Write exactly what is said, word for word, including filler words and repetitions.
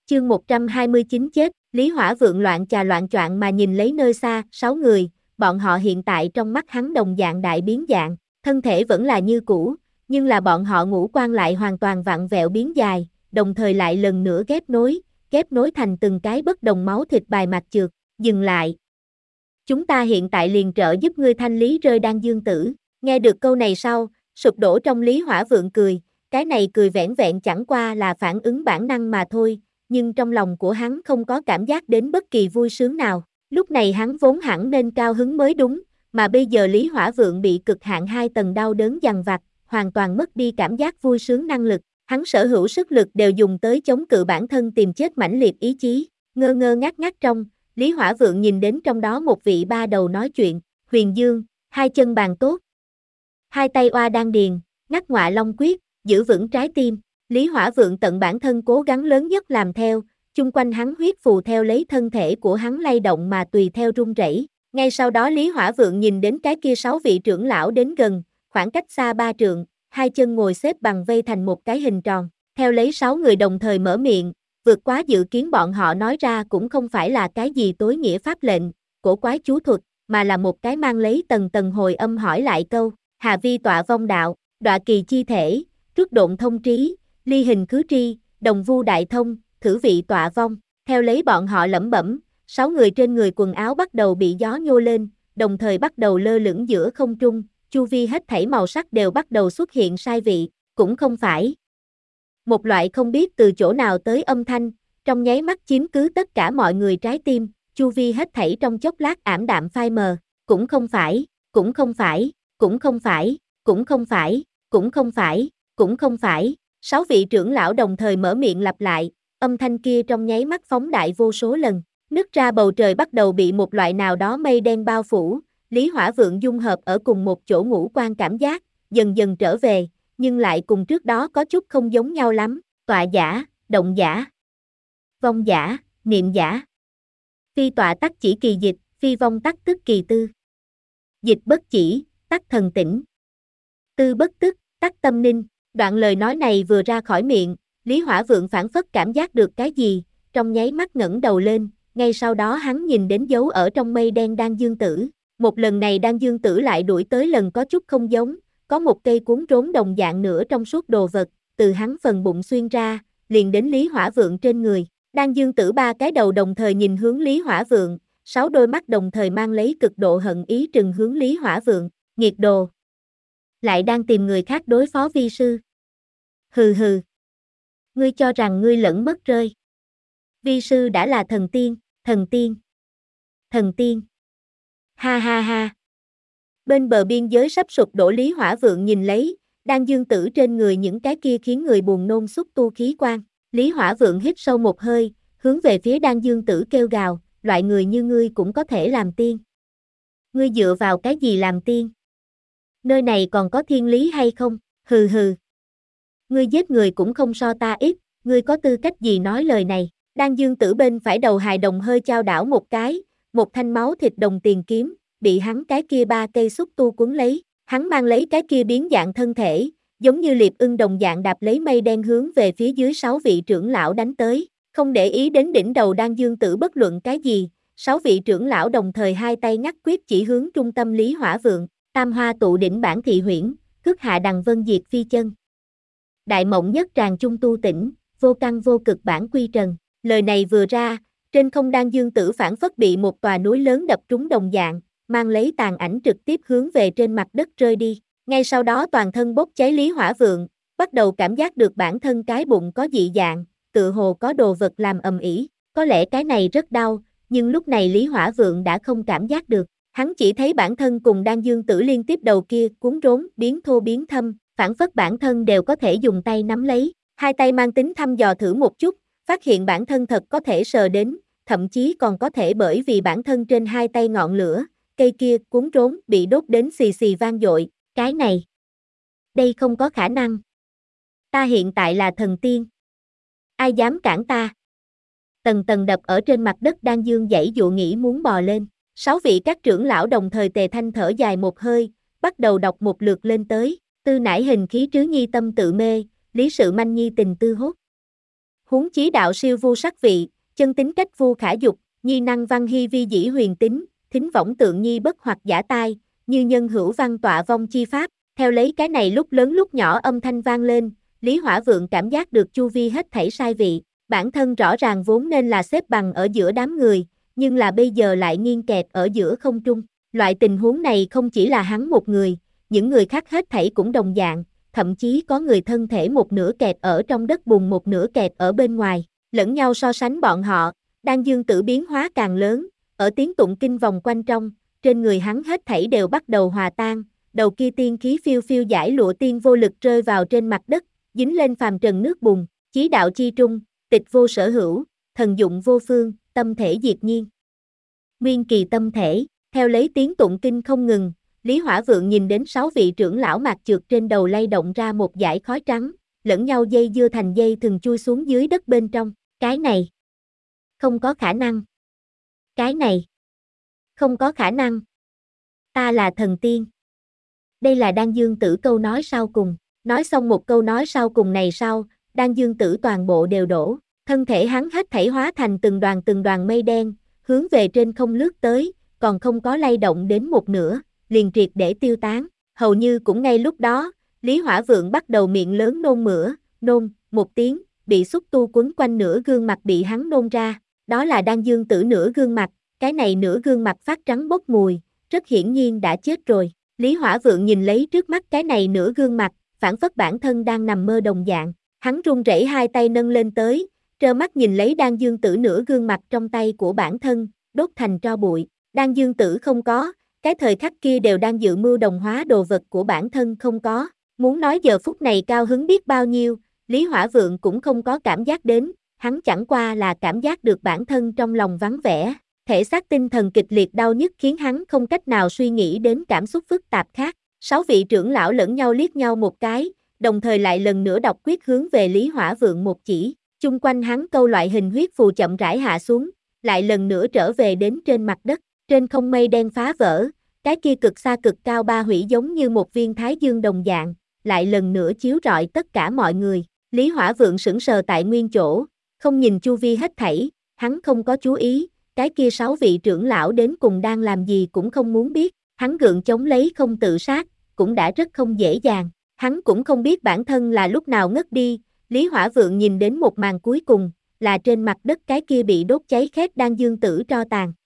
Chương một trăm hai mươi chín chết, Lý Hỏa Vượng loạn trà loạn choạng mà nhìn lấy nơi xa, sáu người, bọn họ hiện tại trong mắt hắn đồng dạng đại biến dạng, thân thể vẫn là như cũ, nhưng là bọn họ ngũ quan lại hoàn toàn vặn vẹo biến dài, đồng thời lại lần nữa ghép nối, ghép nối thành từng cái bất đồng máu thịt bài mạch trượt, dừng lại. Chúng ta hiện tại liền trợ giúp ngươi thanh lý rơi đan dương tử, nghe được câu này sau, sụp đổ trong Lý Hỏa Vượng cười, cái này cười vẻn vẹn chẳng qua là phản ứng bản năng mà thôi. Nhưng trong lòng của hắn không có cảm giác đến bất kỳ vui sướng nào. Lúc này hắn vốn hẳn nên cao hứng mới đúng, mà bây giờ Lý Hỏa Vượng bị cực hạn hai tầng đau đớn dằn vặt, hoàn toàn mất đi cảm giác vui sướng năng lực. Hắn sở hữu sức lực đều dùng tới chống cự bản thân tìm chết mãnh liệt ý chí. Ngơ ngơ ngác ngác trong, Lý Hỏa Vượng nhìn đến trong đó một vị ba đầu nói chuyện, Huyền Dương, hai chân bàn tốt. Hai tay oa đan điền, ngắt ngọa long quyết, giữ vững trái tim. Lý Hỏa Vượng tận bản thân cố gắng lớn nhất làm theo, chung quanh hắn huyết phù theo lấy thân thể của hắn lay động mà tùy theo rung rẩy. Ngay sau đó Lý Hỏa Vượng nhìn đến cái kia sáu vị trưởng lão đến gần, khoảng cách xa ba trượng, hai chân ngồi xếp bằng vây thành một cái hình tròn, theo lấy sáu người đồng thời mở miệng, vượt quá dự kiến bọn họ nói ra cũng không phải là cái gì tối nghĩa pháp lệnh, cổ quái chú thuật, mà là một cái mang lấy tầng tầng hồi âm hỏi lại câu, Hà vi tọa vong đạo, đọa kỳ chi thể, truất độn thông trí, ly hình khứ tri, đồng vu đại thông, thử vị tọa vong, theo lấy bọn họ lẩm bẩm, sáu người trên người quần áo bắt đầu bị gió nhô lên, đồng thời bắt đầu lơ lửng giữa không trung, chu vi hết thảy màu sắc đều bắt đầu xuất hiện sai vị, cũng không phải. Một loại không biết từ chỗ nào tới âm thanh, trong nháy mắt chiếm cứ tất cả mọi người trái tim, chu vi hết thảy trong chốc lát ảm đạm phai mờ, cũng không phải, cũng không phải, cũng không phải, cũng không phải, cũng không phải, cũng không phải. Sáu vị trưởng lão đồng thời mở miệng lặp lại, âm thanh kia trong nháy mắt phóng đại vô số lần, nứt ra bầu trời bắt đầu bị một loại nào đó mây đen bao phủ, Lý Hỏa Vượng dung hợp ở cùng một chỗ ngũ quan cảm giác, dần dần trở về, nhưng lại cùng trước đó có chút không giống nhau lắm, tọa giả, động giả, vong giả, niệm giả. Phi tọa tắc chỉ kỳ dịch, phi vong tắc tức kỳ tư. Dịch bất chỉ, tắc thần tỉnh. Tư bất tức, tắc tâm ninh. Đoạn lời nói này vừa ra khỏi miệng, Lý Hỏa Vượng phảng phất cảm giác được cái gì, trong nháy mắt ngẩng đầu lên, ngay sau đó hắn nhìn đến dấu ở trong mây đen đan dương tử. Một lần này đan dương tử lại đuổi tới lần có chút không giống, có một cây cuốn rốn đồng dạng nữa trong suốt đồ vật, từ hắn phần bụng xuyên ra, liền đến Lý Hỏa Vượng trên người. Đan dương tử ba cái đầu đồng thời nhìn hướng Lý Hỏa Vượng, sáu đôi mắt đồng thời mang lấy cực độ hận ý trừng hướng Lý Hỏa Vượng, nghiệt đồ. Lại đang tìm người khác đối phó vi sư. Hừ hừ. Ngươi cho rằng ngươi lẫn mất rơi. Vi sư đã là thần tiên, thần tiên, thần tiên. Ha ha ha. Bên bờ biên giới sắp sụp đổ Lý Hỏa Vượng nhìn lấy, Đan Dương Tử trên người những cái kia khiến người buồn nôn xúc tu khí quan. Lý Hỏa Vượng hít sâu một hơi, hướng về phía Đan Dương Tử kêu gào, loại người như ngươi cũng có thể làm tiên. Ngươi dựa vào cái gì làm tiên? Nơi này còn có thiên lý hay không? Hừ hừ. Ngươi giết người cũng không so ta ít, ngươi có tư cách gì nói lời này? Đan Dương Tử bên phải đầu hài đồng hơi chao đảo một cái, một thanh máu thịt đồng tiền kiếm, bị hắn cái kia ba cây xúc tu cuốn lấy, hắn mang lấy cái kia biến dạng thân thể, giống như liệp ưng đồng dạng đạp lấy mây đen hướng về phía dưới sáu vị trưởng lão đánh tới, không để ý đến đỉnh đầu Đan Dương Tử bất luận cái gì, sáu vị trưởng lão đồng thời hai tay ngắt quyết chỉ hướng trung tâm Lý Hỏa Vượng, tam hoa tụ đỉnh bản thị huyễn, cước hạ đằng vân diệt phi chân. Đại mộng nhất tràng chung tu tỉnh, vô căn vô cực bản quy trần. Lời này vừa ra, trên không Đan Dương Tử phảng phất bị một tòa núi lớn đập trúng đồng dạng, mang lấy tàn ảnh trực tiếp hướng về trên mặt đất rơi đi. Ngay sau đó toàn thân bốc cháy Lý Hỏa Vượng, bắt đầu cảm giác được bản thân cái bụng có dị dạng, tự hồ có đồ vật làm ầm ĩ. Có lẽ cái này rất đau, nhưng lúc này Lý Hỏa Vượng đã không cảm giác được. Hắn chỉ thấy bản thân cùng Đan Dương Tử liên tiếp đầu kia cuốn rốn biến thô biến thâm, phảng phất bản thân đều có thể dùng tay nắm lấy, hai tay mang tính thăm dò thử một chút, phát hiện bản thân thật có thể sờ đến, thậm chí còn có thể bởi vì bản thân trên hai tay ngọn lửa, cây kia cuốn rốn bị đốt đến xì xì vang dội, cái này, đây không có khả năng. Ta hiện tại là thần tiên. Ai dám cản ta? Tầng tầng đập ở trên mặt đất Đan Dương giãy dụa nghĩ muốn bò lên, sáu vị các trưởng lão đồng thời tề thanh thở dài một hơi, bắt đầu đọc một lượt lên tới, tư nải hình khí trứ nhi tâm tự mê, lý sự manh nhi tình tư hốt. Huống chí đạo siêu vu sắc vị, chân tính cách vu khả dục, nhi năng văn hy vi dĩ huyền tính, thính võng tượng nhi bất hoặc giả tai, như nhân hữu văn tọa vong chi pháp. Theo lấy cái này lúc lớn lúc nhỏ âm thanh vang lên, Lý Hỏa Vượng cảm giác được chu vi hết thảy sai vị, bản thân rõ ràng vốn nên là xếp bằng ở giữa đám người, nhưng là bây giờ lại nghiêng kẹt ở giữa không trung. Loại tình huống này không chỉ là hắn một người, những người khác hết thảy cũng đồng dạng, thậm chí có người thân thể một nửa kẹt ở trong đất bùn một nửa kẹt ở bên ngoài, lẫn nhau so sánh bọn họ, Đan Dương Tử biến hóa càng lớn, ở tiếng tụng kinh vòng quanh trong, trên người hắn hết thảy đều bắt đầu hòa tan, đầu kia tiên khí phiêu phiêu giải lụa tiên vô lực rơi vào trên mặt đất, dính lên phàm trần nước bùn, chí đạo chi trung, tịch vô sở hữu, thần dụng vô phương, tâm thể diệt nhiên. Nguyên kỳ tâm thể, theo lấy tiếng tụng kinh không ngừng, Lý Hỏa Vượng nhìn đến sáu vị trưởng lão mạc trượt trên đầu lay động ra một dải khói trắng, lẫn nhau dây dưa thành dây thừng chui xuống dưới đất bên trong, cái này không có khả năng. Cái này không có khả năng. Ta là thần tiên. Đây là Đan Dương Tử câu nói sau cùng, nói xong một câu nói sau cùng này sau, Đan Dương Tử toàn bộ đều đổ, thân thể hắn hết thảy hóa thành từng đoàn từng đoàn mây đen, hướng về trên không lướt tới, còn không có lay động đến một nửa, liền triệt để tiêu tán, hầu như cũng ngay lúc đó, Lý Hỏa Vượng bắt đầu miệng lớn nôn mửa, nôn, một tiếng, bị xúc tu quấn quanh nửa gương mặt bị hắn nôn ra, đó là Đan Dương Tử nửa gương mặt, cái này nửa gương mặt phát trắng bốc mùi, rất hiển nhiên đã chết rồi. Lý Hỏa Vượng nhìn lấy trước mắt cái này nửa gương mặt, phản phất bản thân đang nằm mơ đồng dạng, hắn run rẩy hai tay nâng lên tới, trơ mắt nhìn lấy Đan Dương Tử nửa gương mặt trong tay của bản thân, đốt thành tro bụi. Đan Dương Tử không có, cái thời khắc kia đều đang dự mưu đồng hóa đồ vật của bản thân không có, muốn nói giờ phút này cao hứng biết bao nhiêu, Lý Hỏa Vượng cũng không có cảm giác đến, hắn chẳng qua là cảm giác được bản thân trong lòng vắng vẻ, thể xác tinh thần kịch liệt đau nhức khiến hắn không cách nào suy nghĩ đến cảm xúc phức tạp khác. Sáu vị trưởng lão lẫn nhau liếc nhau một cái, đồng thời lại lần nữa đọc quyết hướng về Lý Hỏa Vượng một chỉ, chung quanh hắn câu loại hình huyết phù chậm rãi hạ xuống, lại lần nữa trở về đến trên mặt đất, trên không mây đen phá vỡ, cái kia cực xa cực cao ba hủy giống như một viên thái dương đồng dạng, lại lần nữa chiếu rọi tất cả mọi người. Lý Hỏa Vượng sững sờ tại nguyên chỗ, không nhìn chu vi hết thảy, hắn không có chú ý, cái kia sáu vị trưởng lão đến cùng đang làm gì cũng không muốn biết, hắn gượng chống lấy không tự sát, cũng đã rất không dễ dàng, hắn cũng không biết bản thân là lúc nào ngất đi. Lý Hỏa Vượng nhìn đến một màn cuối cùng, là trên mặt đất cái kia bị đốt cháy khét Đan Dương Tử tro tàn,